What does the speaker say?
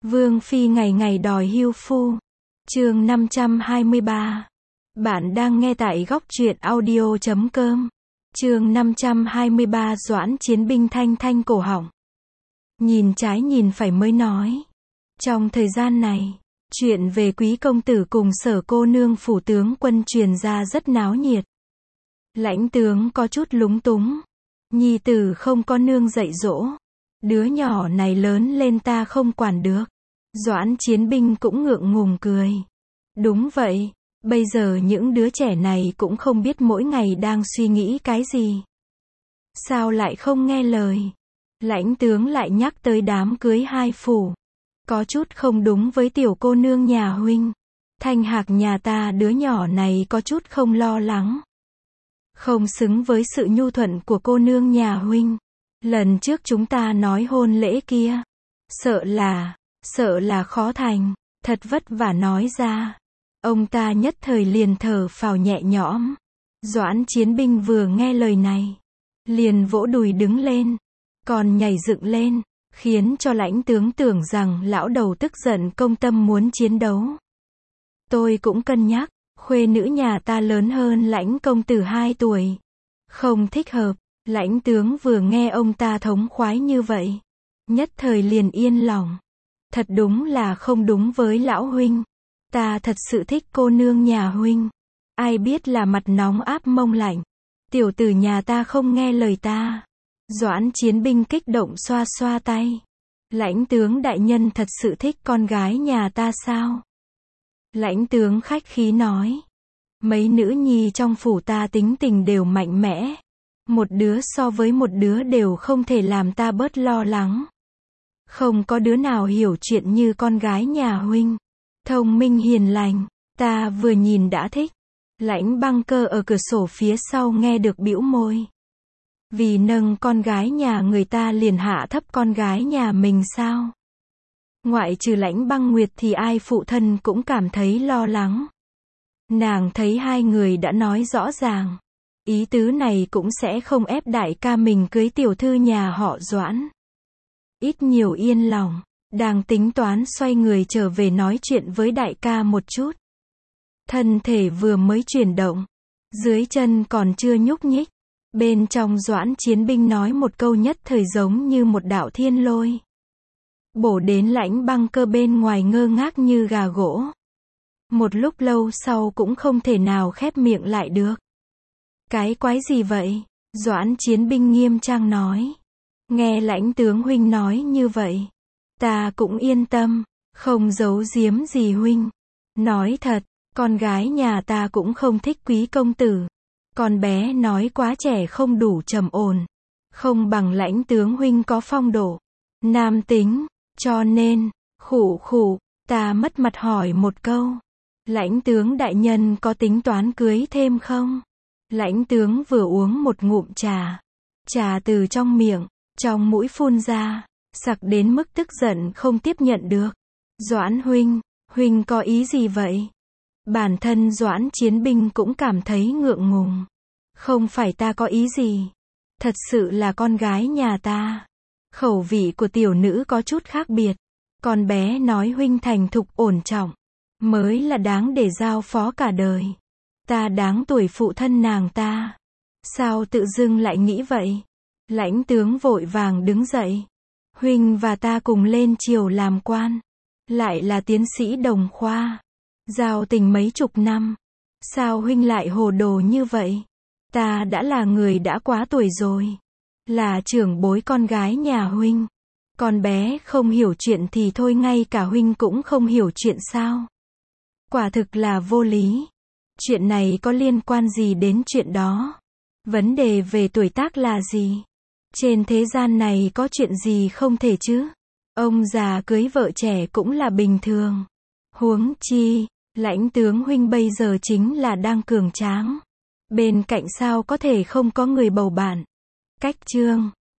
Vương phi ngày ngày đòi hưu phu. Chương 523. Bạn đang nghe tại góc truyện audio.com. Chương 523 Doãn chiến binh thanh thanh cổ họng. Nhìn trái nhìn phải mới nói. Trong thời gian này, chuyện về quý công tử cùng Sở cô nương phủ tướng quân truyền ra rất náo nhiệt. Lãnh tướng có chút lúng túng. Nhi tử không có nương dạy dỗ. Đứa nhỏ này lớn lên ta không quản được. Doãn chiến binh cũng ngượng ngùng cười. Đúng vậy, bây giờ những đứa trẻ này cũng không biết mỗi ngày đang suy nghĩ cái gì. Sao lại không nghe lời? Lãnh tướng lại nhắc tới đám cưới hai phủ. Có chút không đúng với tiểu cô nương nhà huynh. Thanh Hạc nhà ta đứa nhỏ này có chút không lo lắng. Không xứng với sự nhu thuận của cô nương nhà huynh. Lần trước chúng ta nói hôn lễ kia. Sợ là khó thành. Thật vất vả nói ra. Ông ta nhất thời liền thở phào nhẹ nhõm. Doãn chiến binh vừa nghe lời này. Liền vỗ đùi đứng lên. Còn nhảy dựng lên. Khiến cho lãnh tướng tưởng rằng lão đầu tức giận công tâm muốn chiến đấu. Tôi cũng cân nhắc. Khuê nữ nhà ta lớn hơn lãnh công tử 2 tuổi. Không thích hợp. Lãnh tướng vừa nghe ông ta thống khoái như vậy. Nhất thời liền yên lòng. Thật đúng là không đúng với lão huynh. Ta thật sự thích cô nương nhà huynh. Ai biết là mặt nóng áp mông lạnh. Tiểu tử nhà ta không nghe lời ta. Doãn chiến binh kích động xoa xoa tay. Lãnh tướng đại nhân thật sự thích con gái nhà ta sao? Lãnh tướng khách khí nói. Mấy nữ nhi trong phủ ta tính tình đều mạnh mẽ. Một đứa so với một đứa đều không thể làm ta bớt lo lắng. Không có đứa nào hiểu chuyện như con gái nhà huynh. Thông minh hiền lành, ta vừa nhìn đã thích. Lãnh Băng Cơ ở cửa sổ phía sau nghe được bĩu môi. Vì nâng con gái nhà người ta liền hạ thấp con gái nhà mình sao? Ngoại trừ Lãnh Băng Nguyệt thì ai phụ thân cũng cảm thấy lo lắng. Nàng thấy hai người đã nói rõ ràng. Ý tứ này cũng sẽ không ép đại ca mình cưới tiểu thư nhà họ Doãn. Ít nhiều yên lòng, đang tính toán xoay người trở về nói chuyện với đại ca một chút. Thân thể vừa mới chuyển động, dưới chân còn chưa nhúc nhích. Bên trong Doãn chiến binh nói một câu nhất thời giống như một đạo thiên lôi. Bổ đến Lãnh Băng Cơ bên ngoài ngơ ngác như gà gỗ. Một lúc lâu sau cũng không thể nào khép miệng lại được. Cái quái gì vậy? Doãn chiến binh nghiêm trang nói. Nghe lãnh tướng huynh nói như vậy. Ta cũng yên tâm, không giấu giếm gì huynh. Nói thật, con gái nhà ta cũng không thích quý công tử. Con bé nói quá trẻ không đủ trầm ổn. Không bằng lãnh tướng huynh có phong độ. Nam tính, cho nên, ta mất mặt hỏi một câu. Lãnh tướng đại nhân có tính toán cưới thêm không? Lãnh tướng vừa uống một ngụm trà. Trà từ trong miệng, trong mũi phun ra, sặc đến mức tức giận không tiếp nhận được. Doãn huynh có ý gì vậy? Bản thân Doãn chiến binh cũng cảm thấy ngượng ngùng. Không phải ta có ý gì. Thật sự là con gái nhà ta. Khẩu vị của tiểu nữ có chút khác biệt. Con bé nói huynh thành thục ổn trọng. Mới là đáng để giao phó cả đời. Ta đáng tuổi phụ thân nàng ta. Sao tự dưng lại nghĩ vậy? Lãnh tướng vội vàng đứng dậy. Huynh và ta cùng lên triều làm quan. Lại là tiến sĩ đồng khoa. Giao tình mấy chục năm. Sao huynh lại hồ đồ như vậy? Ta đã là người đã quá tuổi rồi. Là trưởng bối con gái nhà huynh. Con bé không hiểu chuyện thì thôi, ngay cả huynh cũng không hiểu chuyện sao? Quả thực là vô lý. Chuyện này có liên quan gì đến chuyện đó? Vấn đề về tuổi tác là gì? Trên thế gian này có chuyện gì không thể chứ? Ông già cưới vợ trẻ cũng là bình thường. Huống chi, lãnh tướng huynh bây giờ chính là đang cường tráng. Bên cạnh sao có thể không có người bầu bạn? Cách chương